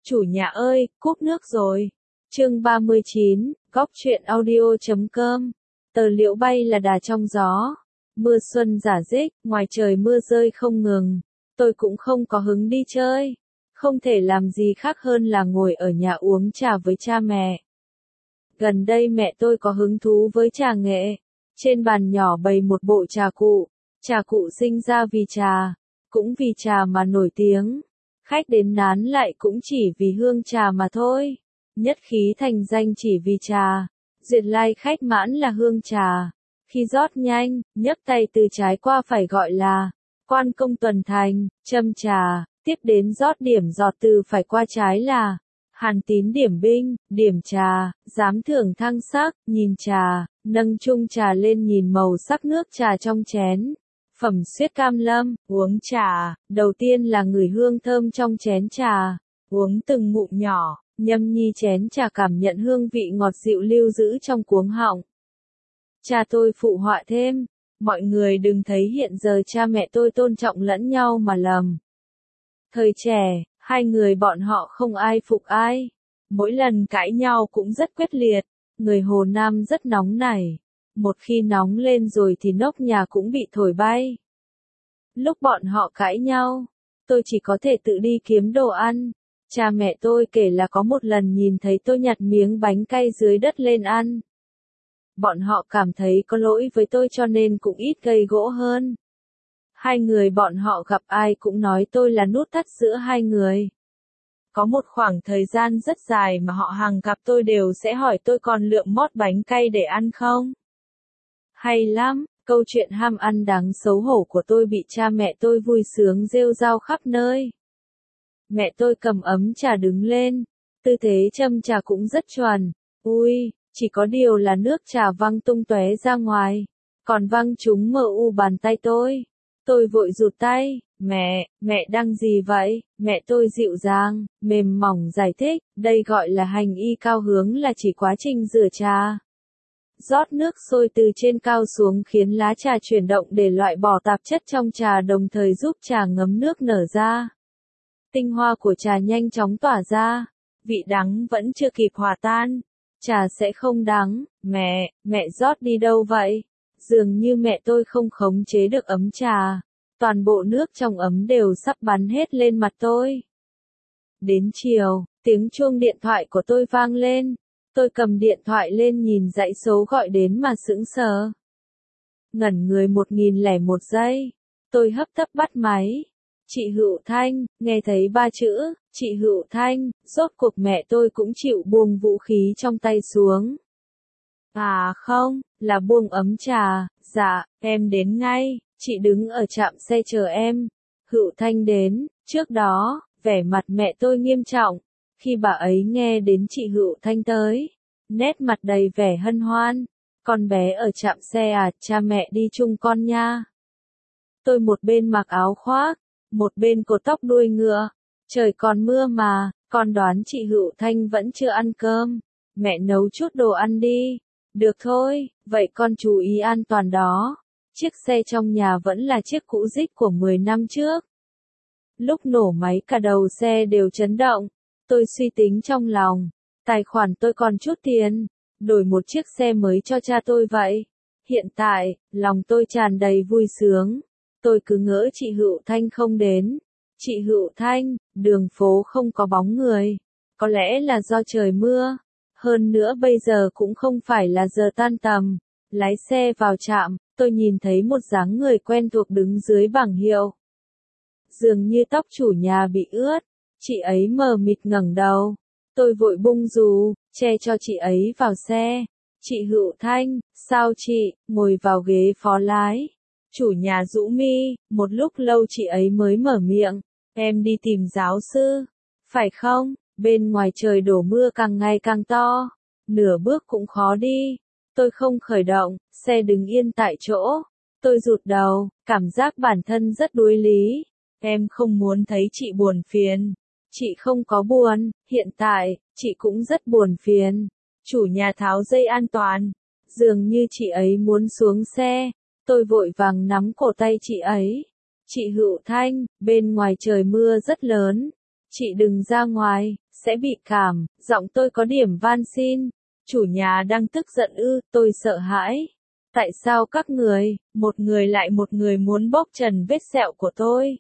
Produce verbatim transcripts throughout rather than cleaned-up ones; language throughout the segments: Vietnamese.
Chủ nhà ơi, cúp nước rồi. Chương ba mươi chín, góc truyện audio chấm com. Tờ liệu bay là đà trong gió. Mưa xuân rả rích, ngoài trời mưa rơi không ngừng. Tôi cũng không có hứng đi chơi. Không thể làm gì khác hơn là ngồi ở nhà uống trà với cha mẹ. Gần đây mẹ tôi có hứng thú với trà nghệ. Trên bàn nhỏ bày một bộ trà cụ. Trà cụ sinh ra vì trà, cũng vì trà mà nổi tiếng. Khách đến nán lại cũng chỉ vì hương trà mà thôi. Nhất khí thành danh chỉ vì trà. Duyệt lai khách mãn là hương trà. Khi rót nhanh, nhấc tay từ trái qua phải gọi là quan công tuần thành, châm trà, tiếp đến rót điểm giọt từ phải qua trái là hàn tín điểm binh, điểm trà, giám thưởng thăng sắc, nhìn trà, nâng chung trà lên nhìn màu sắc nước trà trong chén. Phẩm xuyết cam lâm, uống trà, đầu tiên là ngửi hương thơm trong chén trà, uống từng ngụm nhỏ, nhâm nhi chén trà cảm nhận hương vị ngọt dịu lưu giữ trong cuống họng. Cha tôi phụ họa thêm, mọi người đừng thấy hiện giờ cha mẹ tôi tôn trọng lẫn nhau mà lầm. Thời trẻ, hai người bọn họ không ai phục ai, mỗi lần cãi nhau cũng rất quyết liệt, người Hồ Nam rất nóng nảy. Một khi nóng lên rồi thì nóc nhà cũng bị thổi bay. Lúc bọn họ cãi nhau, tôi chỉ có thể tự đi kiếm đồ ăn. Cha mẹ tôi kể là có một lần nhìn thấy tôi nhặt miếng bánh cay dưới đất lên ăn. Bọn họ cảm thấy có lỗi với tôi cho nên cũng ít gây gỗ hơn. Hai người bọn họ gặp ai cũng nói tôi là nút thắt giữa hai người. Có một khoảng thời gian rất dài mà họ hàng gặp tôi đều sẽ hỏi tôi còn lượm mót bánh cay để ăn không? Hay lắm, câu chuyện ham ăn đáng xấu hổ của tôi bị cha mẹ tôi vui sướng rêu rao khắp nơi. Mẹ tôi cầm ấm trà đứng lên, tư thế châm trà cũng rất chuẩn. Ui, chỉ có điều là nước trà văng tung tóe ra ngoài, còn văng trúng mờ u bàn tay tôi. Tôi vội rụt tay, mẹ, mẹ đang gì vậy? Mẹ tôi dịu dàng, mềm mỏng giải thích, đây gọi là hành y cao hướng là chỉ quá trình rửa trà. Rót nước sôi từ trên cao xuống khiến lá trà chuyển động để loại bỏ tạp chất trong trà đồng thời giúp trà ngấm nước nở ra. Tinh hoa của trà nhanh chóng tỏa ra, vị đắng vẫn chưa kịp hòa tan. Trà sẽ không đắng, mẹ, mẹ rót đi đâu vậy? Dường như mẹ tôi không khống chế được ấm trà. Toàn bộ nước trong ấm đều sắp bắn hết lên mặt tôi. Đến chiều, tiếng chuông điện thoại của tôi vang lên. Tôi cầm điện thoại lên nhìn dãy số gọi đến mà sững sờ. Ngẩn người một nghìn lẻ một giây. Tôi hấp tấp bắt máy. Chị Hữu Thanh, nghe thấy ba chữ, chị Hữu Thanh, rốt cuộc mẹ tôi cũng chịu buông vũ khí trong tay xuống. À không, là buông ấm trà, dạ, em đến ngay, chị đứng ở trạm xe chờ em. Hữu Thanh đến, trước đó, vẻ mặt mẹ tôi nghiêm trọng. Khi bà ấy nghe đến chị Hữu Thanh tới, nét mặt đầy vẻ hân hoan. Con bé ở trạm xe à, cha mẹ đi chung con nha. Tôi một bên mặc áo khoác, một bên cột tóc đuôi ngựa. Trời còn mưa mà, con đoán chị Hữu Thanh vẫn chưa ăn cơm. Mẹ nấu chút đồ ăn đi. Được thôi, vậy con chú ý an toàn đó. Chiếc xe trong nhà vẫn là chiếc cũ rích của mười năm trước. Lúc nổ máy cả đầu xe đều chấn động. Tôi suy tính trong lòng, tài khoản tôi còn chút tiền, đổi một chiếc xe mới cho cha tôi vậy. Hiện tại, lòng tôi tràn đầy vui sướng. Tôi cứ ngỡ chị Hữu Thanh không đến. Chị Hữu Thanh, đường phố không có bóng người. Có lẽ là do trời mưa. Hơn nữa bây giờ cũng không phải là giờ tan tầm. Lái xe vào trạm, tôi nhìn thấy một dáng người quen thuộc đứng dưới bảng hiệu. Dường như tóc chủ nhà bị ướt. Chị ấy mờ mịt ngẩng đầu. Tôi vội bung dù, che cho chị ấy vào xe. Chị Hữu Thanh, sao chị, ngồi vào ghế phó lái. Chủ nhà rũ mi, một lúc lâu chị ấy mới mở miệng. Em đi tìm giáo sư. Phải không? Bên ngoài trời đổ mưa càng ngày càng to. Nửa bước cũng khó đi. Tôi không khởi động, xe đứng yên tại chỗ. Tôi rụt đầu, cảm giác bản thân rất đuối lý. Em không muốn thấy chị buồn phiền. Chị không có buồn, hiện tại, chị cũng rất buồn phiền. Chủ nhà tháo dây an toàn. Dường như chị ấy muốn xuống xe. Tôi vội vàng nắm cổ tay chị ấy. Chị Hữu Thanh, bên ngoài trời mưa rất lớn. Chị đừng ra ngoài, sẽ bị cảm, giọng tôi có điểm van xin. Chủ nhà đang tức giận ư, tôi sợ hãi. Tại sao các người, một người lại một người muốn bóc trần vết sẹo của tôi?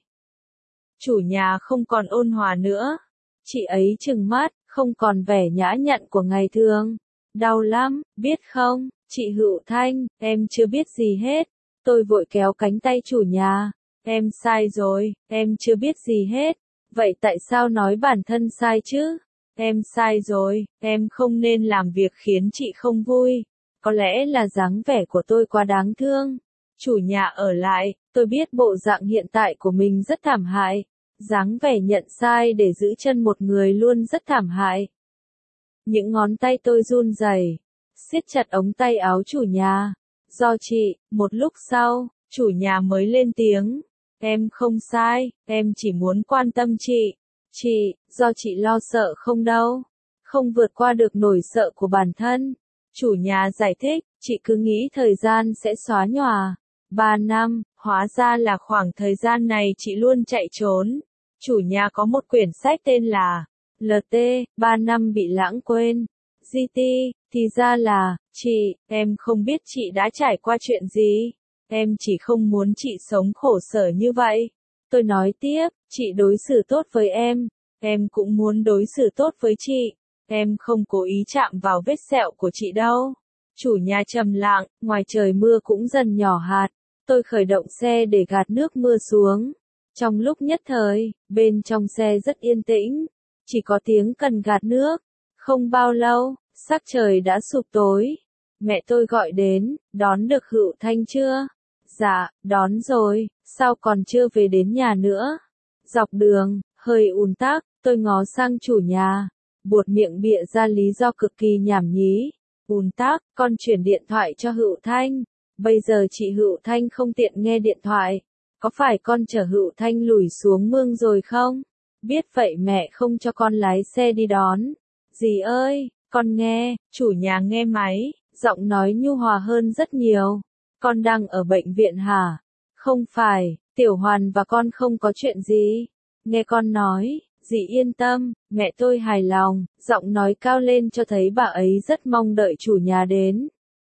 Chủ nhà không còn ôn hòa nữa. Chị ấy trừng mắt, không còn vẻ nhã nhặn của ngày thường. Đau lắm, biết không, chị Hựu Thanh, em chưa biết gì hết. Tôi vội kéo cánh tay chủ nhà. Em sai rồi, em chưa biết gì hết. Vậy tại sao nói bản thân sai chứ? Em sai rồi, em không nên làm việc khiến chị không vui. Có lẽ là dáng vẻ của tôi quá đáng thương. Chủ nhà ở lại, tôi biết bộ dạng hiện tại của mình rất thảm hại. Dáng vẻ nhận sai để giữ chân một người luôn rất thảm hại. Những ngón tay tôi run rẩy, siết chặt ống tay áo chủ nhà. Do chị, một lúc sau, chủ nhà mới lên tiếng. Em không sai, em chỉ muốn quan tâm chị. Chị, do chị lo sợ không đâu. Không vượt qua được nỗi sợ của bản thân. Chủ nhà giải thích, chị cứ nghĩ thời gian sẽ xóa nhòa. Ba năm, hóa ra là khoảng thời gian này chị luôn chạy trốn. Chủ nhà có một quyển sách tên là lờ tê, ba năm bị lãng quên. giê tê, thì ra là, chị, em không biết chị đã trải qua chuyện gì. Em chỉ không muốn chị sống khổ sở như vậy. Tôi nói tiếp, chị đối xử tốt với em. Em cũng muốn đối xử tốt với chị. Em không cố ý chạm vào vết sẹo của chị đâu. Chủ nhà trầm lặng, ngoài trời mưa cũng dần nhỏ hạt. Tôi khởi động xe để gạt nước mưa xuống. Trong lúc nhất thời, bên trong xe rất yên tĩnh. Chỉ có tiếng cần gạt nước. Không bao lâu, sắc trời đã sụp tối. Mẹ tôi gọi đến, đón được Hựu Thanh chưa? Dạ, đón rồi, sao còn chưa về đến nhà nữa? Dọc đường, hơi ùn tắc, tôi ngó sang chủ nhà. Buột miệng bịa ra lý do cực kỳ nhảm nhí. Ùn tắc, con chuyển điện thoại cho Hựu Thanh. Bây giờ chị Hựu Thanh không tiện nghe điện thoại. Có phải con chở Hựu Thanh lủi xuống mương rồi không? Biết vậy mẹ không cho con lái xe đi đón. Dì ơi, con nghe, chủ nhà nghe máy, giọng nói nhu hòa hơn rất nhiều. Con đang ở bệnh viện hả? Không phải, Tiểu Hoàn và con không có chuyện gì. Nghe con nói, dì yên tâm, mẹ tôi hài lòng, giọng nói cao lên cho thấy bà ấy rất mong đợi chủ nhà đến.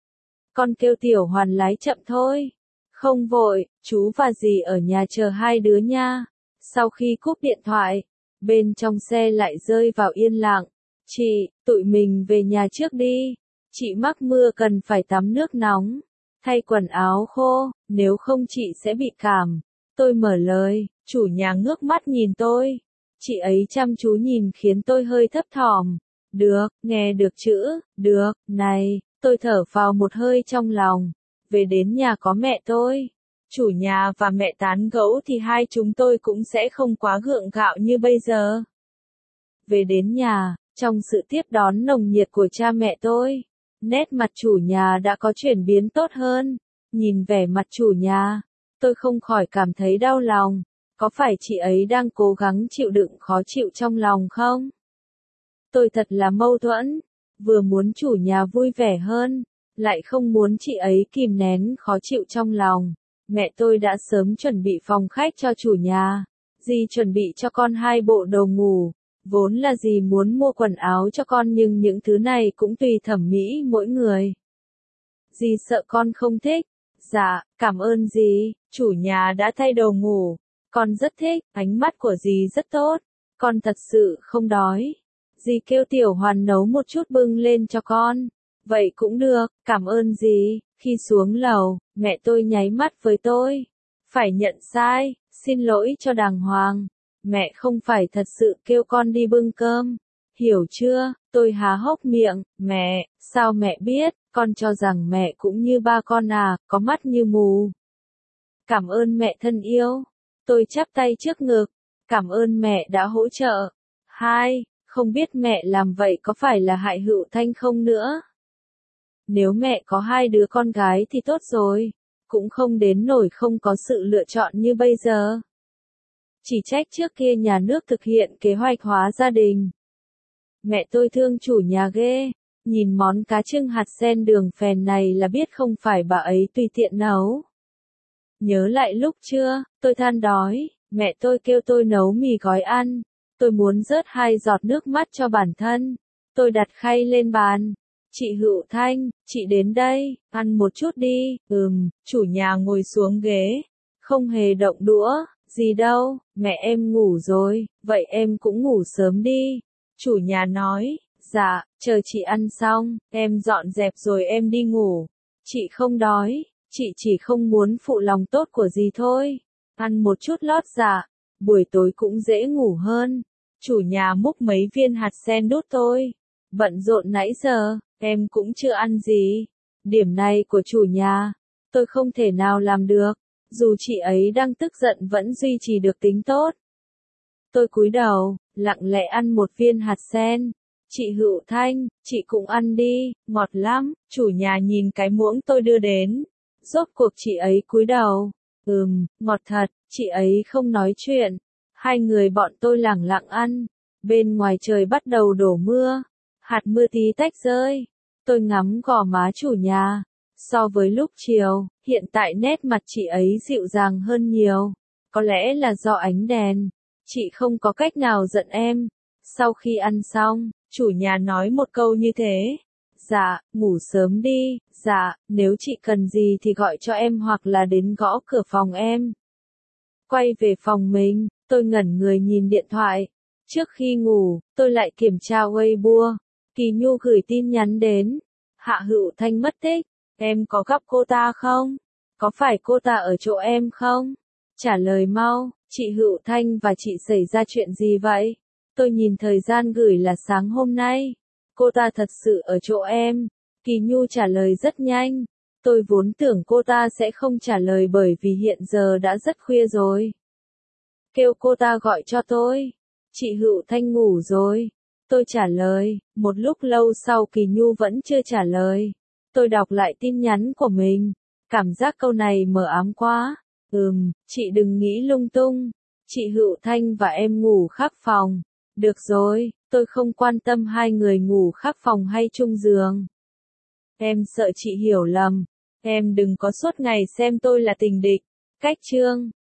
Con kêu Tiểu Hoàn lái chậm thôi. Không vội, chú và dì ở nhà chờ hai đứa nha. Sau khi cúp điện thoại, bên trong xe lại rơi vào yên lặng. Chị, tụi mình về nhà trước đi. Chị mắc mưa cần phải tắm nước nóng. Thay quần áo khô, nếu không chị sẽ bị cảm. Tôi mở lời, chủ nhà ngước mắt nhìn tôi. Chị ấy chăm chú nhìn khiến tôi hơi thấp thỏm. Được, nghe được chữ, được, này, tôi thở phào một hơi trong lòng. Về đến nhà có mẹ tôi. Chủ nhà và mẹ tán gẫu thì hai chúng tôi cũng sẽ không quá gượng gạo như bây giờ. Về đến nhà, trong sự tiếp đón nồng nhiệt của cha mẹ tôi, nét mặt chủ nhà đã có chuyển biến tốt hơn. Nhìn vẻ mặt chủ nhà, tôi không khỏi cảm thấy đau lòng. Có phải chị ấy đang cố gắng chịu đựng khó chịu trong lòng không? Tôi thật là mâu thuẫn, vừa muốn chủ nhà vui vẻ hơn, lại không muốn chị ấy kìm nén khó chịu trong lòng. Mẹ tôi đã sớm chuẩn bị phòng khách cho chủ nhà. Dì chuẩn bị cho con hai bộ đồ ngủ. Vốn là dì muốn mua quần áo cho con nhưng những thứ này cũng tùy thẩm mỹ mỗi người. Dì sợ con không thích. Dạ, cảm ơn dì, chủ nhà đã thay đồ ngủ. Con rất thích, ánh mắt của dì rất tốt. Con thật sự không đói. Dì kêu Tiểu Hoàn nấu một chút bưng lên cho con. Vậy cũng được, cảm ơn dì. Khi xuống lầu, mẹ tôi nháy mắt với tôi. Phải nhận sai, xin lỗi cho đàng hoàng. Mẹ không phải thật sự kêu con đi bưng cơm. Hiểu chưa? Tôi há hốc miệng. Mẹ, sao mẹ biết? Con cho rằng mẹ cũng như ba con à, có mắt như mù. Cảm ơn mẹ thân yêu. Tôi chắp tay trước ngực. Cảm ơn mẹ đã hỗ trợ. Hai, không biết mẹ làm vậy có phải là hại Hựu Thanh không nữa? Nếu mẹ có hai đứa con gái thì tốt rồi. Cũng không đến nổi không có sự lựa chọn như bây giờ. Chỉ trách trước kia nhà nước thực hiện kế hoạch hóa gia đình. Mẹ tôi thương chủ nhà ghê. Nhìn món cá chưng hạt sen đường phèn này là biết không phải bà ấy tùy tiện nấu. Nhớ lại lúc trưa, tôi than đói, mẹ tôi kêu tôi nấu mì gói ăn. Tôi muốn rớt hai giọt nước mắt cho bản thân. Tôi đặt khay lên bàn. Chị Hữu Thanh, chị đến đây, ăn một chút đi. Ừm, chủ nhà ngồi xuống ghế. Không hề động đũa, gì đâu, mẹ em ngủ rồi, vậy em cũng ngủ sớm đi. Chủ nhà nói, dạ, chờ chị ăn xong, em dọn dẹp rồi em đi ngủ. Chị không đói, chị chỉ không muốn phụ lòng tốt của dì thôi. Ăn một chút lót dạ, buổi tối cũng dễ ngủ hơn. Chủ nhà múc mấy viên hạt sen đút tôi. Bận rộn nãy giờ, em cũng chưa ăn gì. Điểm này của chủ nhà, tôi không thể nào làm được. Dù chị ấy đang tức giận vẫn duy trì được tính tốt. Tôi cúi đầu, lặng lẽ ăn một viên hạt sen. Chị Hữu Thanh, chị cũng ăn đi, ngọt lắm. Chủ nhà nhìn cái muỗng tôi đưa đến. Rốt cuộc chị ấy cúi đầu. Ừm, ngọt thật, chị ấy không nói chuyện. Hai người bọn tôi lẳng lặng ăn. Bên ngoài trời bắt đầu đổ mưa. Hạt mưa tí tách rơi. Tôi ngắm gò má chủ nhà. So với lúc chiều, hiện tại nét mặt chị ấy dịu dàng hơn nhiều. Có lẽ là do ánh đèn. Chị không có cách nào giận em. Sau khi ăn xong, chủ nhà nói một câu như thế. Dạ, ngủ sớm đi. Dạ, nếu chị cần gì thì gọi cho em hoặc là đến gõ cửa phòng em. Quay về phòng mình, tôi ngẩn người nhìn điện thoại. Trước khi ngủ, tôi lại kiểm tra Weibo. Kỳ Nhu gửi tin nhắn đến. Hạ Hữu Thanh mất tích. Em có gặp cô ta không? Có phải cô ta ở chỗ em không? Trả lời mau, chị Hữu Thanh và chị xảy ra chuyện gì vậy? Tôi nhìn thời gian gửi là sáng hôm nay. Cô ta thật sự ở chỗ em. Kỳ Nhu trả lời rất nhanh. Tôi vốn tưởng cô ta sẽ không trả lời bởi vì hiện giờ đã rất khuya rồi. Kêu cô ta gọi cho tôi. Chị Hữu Thanh ngủ rồi. Tôi trả lời, một lúc lâu sau Kỳ Nhu vẫn chưa trả lời. Tôi đọc lại tin nhắn của mình. Cảm giác câu này mờ ám quá. Ừm, chị đừng nghĩ lung tung. Chị Hữu Thanh và em ngủ khác phòng. Được rồi, tôi không quan tâm hai người ngủ khác phòng hay chung giường. Em sợ chị hiểu lầm. Em đừng có suốt ngày xem tôi là tình địch. Cách chương